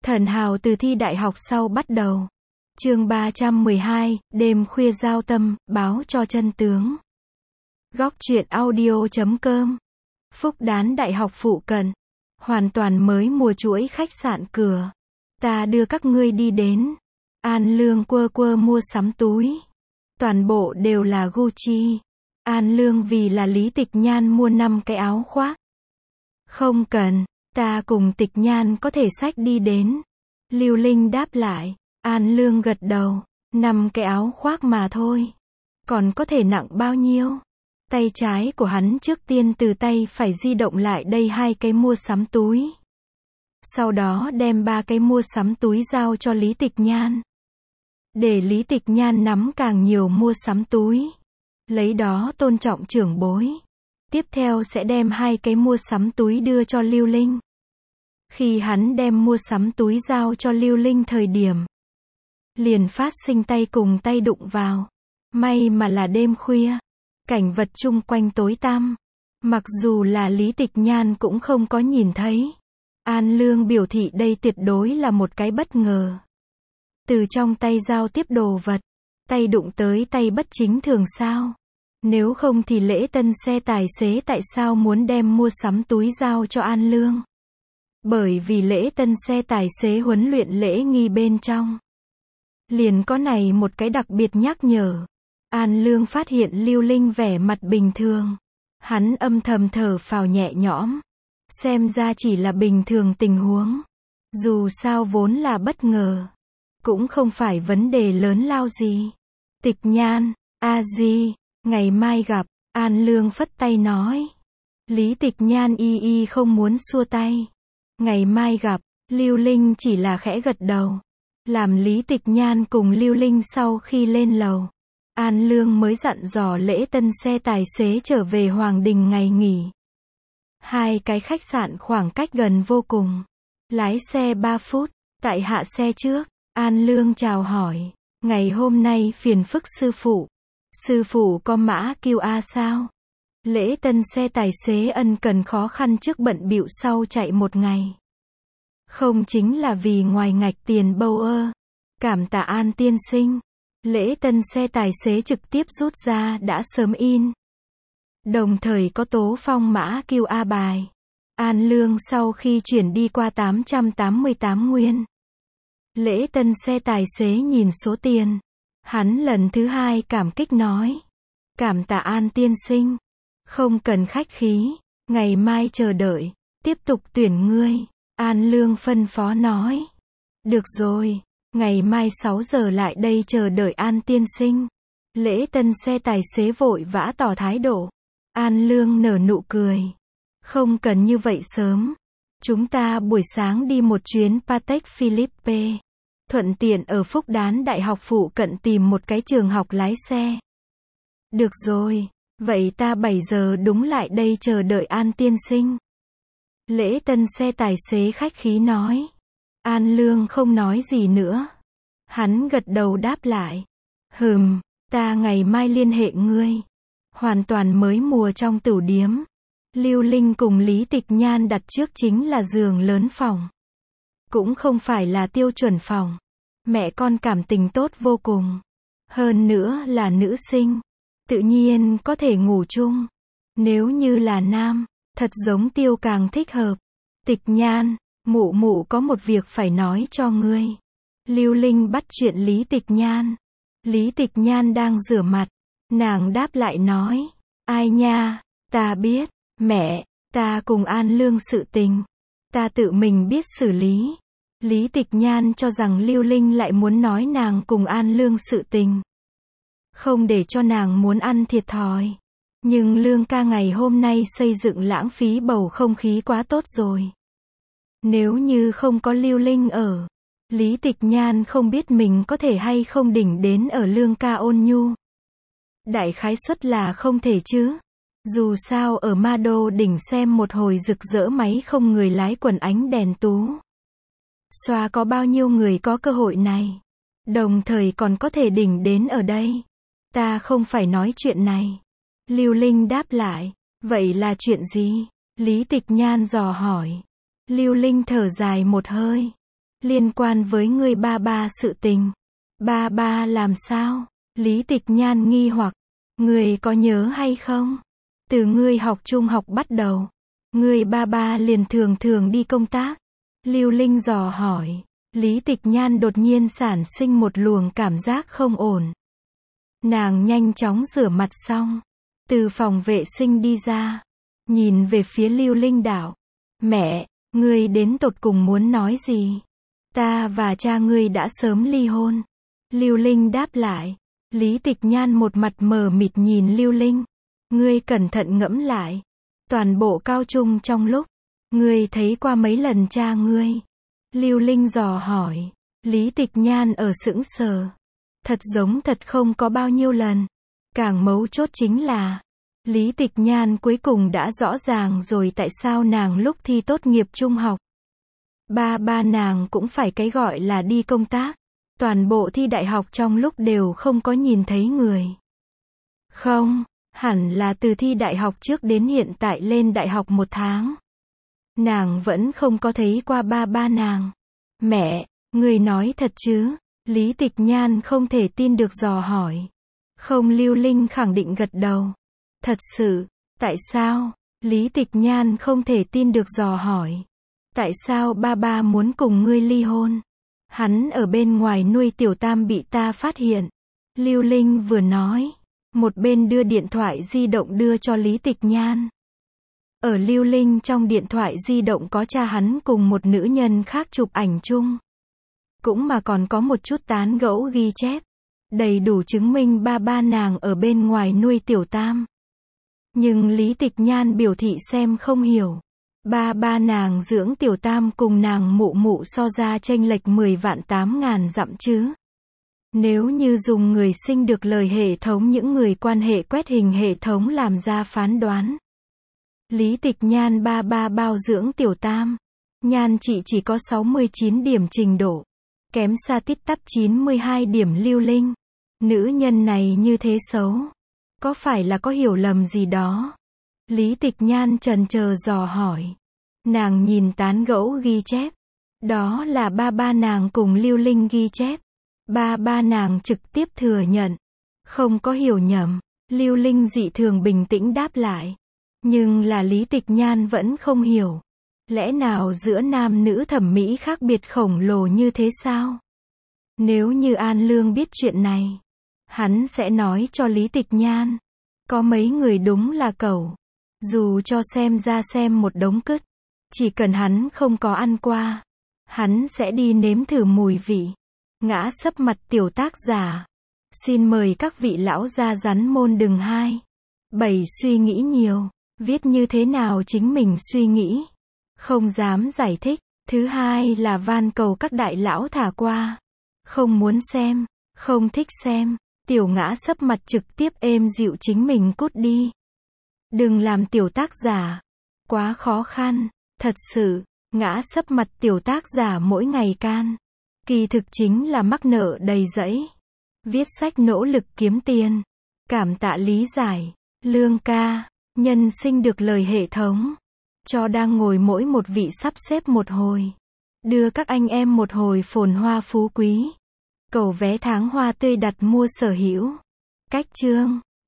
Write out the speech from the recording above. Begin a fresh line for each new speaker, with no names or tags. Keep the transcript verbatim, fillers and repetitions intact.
Thần hào từ thi đại học sau bắt đầu. Chương ba trăm mười hai, đêm khuya giao tâm, báo cho chân tướng. Góc truyện audio chấm com. Phúc Đán Đại học phụ cận. Hoàn toàn mới mùa chuỗi khách sạn cửa. Ta đưa các ngươi đi đến. An Lương quơ quơ mua sắm túi. Toàn bộ đều là Gucci. An Lương vì là Lý Tịch Nhan mua năm cái áo khoác. Không cần, ta cùng Tịch Nhan có thể xách đi đến. Lưu Linh đáp lại. An Lương gật đầu. Năm cái áo khoác mà thôi. Còn có thể nặng bao nhiêu? Tay trái của hắn trước tiên từ tay phải di động lại đây hai cái mua sắm túi. Sau đó đem ba cái mua sắm túi giao cho Lý Tịch Nhan. Để Lý Tịch Nhan nắm càng nhiều mua sắm túi. Lấy đó tôn trọng trưởng bối. Tiếp theo sẽ đem hai cái mua sắm túi đưa cho Lưu Linh. Khi hắn đem mua sắm túi giao cho Lưu Linh thời điểm, liền phát sinh tay cùng tay đụng vào. May mà là đêm khuya. Cảnh vật chung quanh tối tăm. Mặc dù là Lý Tịch Nhan cũng không có nhìn thấy. An Lương biểu thị đây tuyệt đối là một cái bất ngờ. Từ trong tay giao tiếp đồ vật, tay đụng tới tay bất chính thường sao? Nếu không thì lễ tân xe tài xế tại sao muốn đem mua sắm túi giao cho An Lương? Bởi vì lễ tân xe tài xế huấn luyện lễ nghi bên trong. Liền có này một cái đặc biệt nhắc nhở. An Lương phát hiện Lưu Linh vẻ mặt bình thường. Hắn âm thầm thở phào nhẹ nhõm. Xem ra chỉ là bình thường tình huống. Dù sao vốn là bất ngờ. Cũng không phải vấn đề lớn lao gì. Tịch Nhan, a di, ngày mai gặp. An Lương phất tay nói. Lý Tịch Nhan y y không muốn xua tay. Ngày mai gặp. Lưu Linh chỉ là khẽ gật đầu. Làm Lý Tịch Nhan cùng Lưu Linh sau khi lên lầu. An Lương mới dặn dò lễ tân xe tài xế trở về Hoàng Đình ngày nghỉ. Hai cái khách sạn khoảng cách gần vô cùng. Lái xe ba phút. Tại hạ xe trước. An Lương chào hỏi. Ngày hôm nay phiền phức sư phụ. Sư phụ có mã kiu a sao? Lễ tân xe tài xế ân cần khó khăn trước bận bịu sau chạy một ngày. Không chính là vì ngoài ngạch tiền bâu ơ. Cảm tạ An tiên sinh. Lễ tân xe tài xế trực tiếp rút ra đã sớm in. Đồng thời có tố phong mã kiu a bài. An Lương sau khi chuyển đi qua tám trăm tám mươi tám nguyên. Lễ tân xe tài xế nhìn số tiền. Hắn lần thứ hai cảm kích nói. Cảm tạ An tiên sinh. Không cần khách khí. Ngày mai chờ đợi. Tiếp tục tuyển ngươi. An Lương phân phó nói. Được rồi. Ngày mai sáu giờ lại đây chờ đợi An tiên sinh. Lễ tân xe tài xế vội vã tỏ thái độ. An Lương nở nụ cười. Không cần như vậy sớm. Chúng ta buổi sáng đi một chuyến Patek Philippe. Thuận tiện ở Phúc Đán Đại học phụ cận tìm một cái trường học lái xe. Được rồi. Vậy ta bảy giờ đúng lại đây chờ đợi An tiên sinh. Lễ tân xe tài xế khách khí nói. An Lương không nói gì nữa. Hắn gật đầu đáp lại. Hừm, ta ngày mai liên hệ ngươi. Hoàn toàn mới mùa trong tửu điếm. Lưu Linh cùng Lý Tịch Nhan đặt trước chính là giường lớn phòng. Cũng không phải là tiêu chuẩn phòng. Mẹ con cảm tình tốt vô cùng. Hơn nữa là nữ sinh. Tự nhiên có thể ngủ chung. Nếu như là nam, thật giống tiêu càng thích hợp. Tịch Nhan, mụ mụ có một việc phải nói cho ngươi. Lưu Linh bắt chuyện Lý Tịch Nhan. Lý Tịch Nhan đang rửa mặt. Nàng đáp lại nói. Ai nha, ta biết, mẹ, ta cùng An Lương sự tình. Ta tự mình biết xử lý. Lý Tịch Nhan cho rằng Lưu Linh lại muốn nói nàng cùng An Lương sự tình. Không để cho nàng muốn ăn thiệt thòi. Nhưng Lương ca ngày hôm nay xây dựng lãng phí bầu không khí quá tốt rồi. Nếu như không có Lưu Linh ở, Lý Tịch Nhan không biết mình có thể hay không đỉnh đến ở Lương ca ôn nhu. Đại khái suất là không thể chứ. Dù sao ở Ma Đô đỉnh xem một hồi rực rỡ máy không người lái quần ánh đèn tú. Xoa có bao nhiêu người có cơ hội này. Đồng thời còn có thể đỉnh đến ở đây. Ta không phải nói chuyện này. Lưu Linh đáp lại. Vậy là chuyện gì? Lý Tịch Nhan dò hỏi. Lưu Linh thở dài một hơi. Liên quan với người ba ba sự tình. Ba ba làm sao? Lý Tịch Nhan nghi hoặc. Người có nhớ hay không? Từ ngươi học trung học bắt đầu, người ba ba liền thường thường đi công tác. Lưu Linh dò hỏi. Lý Tịch Nhan đột nhiên sản sinh một luồng cảm giác không ổn. Nàng nhanh chóng rửa mặt xong, từ phòng vệ sinh đi ra, nhìn về phía Lưu Linh đạo. Mẹ, ngươi đến tột cùng muốn nói gì? Ta và cha ngươi đã sớm ly hôn. Lưu Linh đáp lại. Lý Tịch Nhan một mặt mờ mịt nhìn Lưu Linh. Ngươi cẩn thận ngẫm lại. Toàn bộ cao trung trong lúc, ngươi thấy qua mấy lần cha ngươi? Lưu Linh dò hỏi. Lý Tịch Nhan ở sững sờ. Thật giống thật không có bao nhiêu lần. Càng mấu chốt chính là, Lý Tịch Nhan cuối cùng đã rõ ràng rồi tại sao nàng lúc thi tốt nghiệp trung học. Ba ba nàng cũng phải cái gọi là đi công tác. Toàn bộ thi đại học trong lúc đều không có nhìn thấy người. Không, hẳn là từ thi đại học trước đến hiện tại lên đại học một tháng. Nàng vẫn không có thấy qua ba ba nàng. Mẹ, người nói thật chứ? Lý Tịch Nhan không thể tin được dò hỏi. Không, Lưu Linh khẳng định gật đầu. Thật sự, tại sao? Lý Tịch Nhan không thể tin được dò hỏi. Tại sao ba ba muốn cùng ngươi ly hôn? Hắn ở bên ngoài nuôi tiểu tam bị ta phát hiện. Lưu Linh vừa nói, một bên đưa điện thoại di động đưa cho Lý Tịch Nhan. Ở Lưu Linh trong điện thoại di động có cha hắn cùng một nữ nhân khác chụp ảnh chung. Cũng mà còn có một chút tán gẫu ghi chép. Đầy đủ chứng minh ba ba nàng ở bên ngoài nuôi tiểu tam. Nhưng Lý Tịch Nhan biểu thị xem không hiểu. Ba ba nàng dưỡng tiểu tam cùng nàng mụ mụ so ra chênh lệch mười vạn tám ngàn dặm chứ. Nếu như dùng người sinh được lời hệ thống những người quan hệ quét hình hệ thống làm ra phán đoán. Lý Tịch Nhan ba ba bao dưỡng tiểu tam. Nhan chị chỉ có sáu mươi chín điểm trình độ. Kém xa tít tắp chín mươi hai điểm Lưu Linh. Nữ nhân này như thế xấu. Có phải là có hiểu lầm gì đó? Lý Tịch Nhan chần chờ dò hỏi. Nàng nhìn tán gẫu ghi chép. Đó là ba ba nàng cùng Lưu Linh ghi chép. Ba ba nàng trực tiếp thừa nhận. Không có hiểu nhầm. Lưu Linh dị thường bình tĩnh đáp lại. Nhưng là Lý Tịch Nhan vẫn không hiểu. Lẽ nào giữa nam nữ thẩm mỹ khác biệt khổng lồ như thế sao? Nếu như An Lương biết chuyện này, hắn sẽ nói cho Lý Tịch Nhan. Có mấy người đúng là cẩu. Dù cho xem ra xem một đống cứt. Chỉ cần hắn không có ăn qua, hắn sẽ đi nếm thử mùi vị. Ngã sấp mặt tiểu tác giả. Xin mời các vị lão gia rắn môn đừng hai. Bảy suy nghĩ nhiều. Viết như thế nào chính mình suy nghĩ. Không dám giải thích. Thứ hai là van cầu các đại lão thả qua. Không muốn xem. Không thích xem. Tiểu ngã sấp mặt trực tiếp êm dịu chính mình cút đi. Đừng làm tiểu tác giả. Quá khó khăn. Thật sự. Ngã sấp mặt tiểu tác giả mỗi ngày can. Kỳ thực chính là mắc nợ đầy dẫy. Viết sách nỗ lực kiếm tiền. Cảm tạ lý giải. Lương ca. Nhân sinh được lời hệ thống. Cho đang ngồi mỗi một vị sắp xếp một hồi. Đưa các anh em một hồi phồn hoa phú quý. Cầu vé tháng hoa tươi đặt mua sở hữu. Cách chương.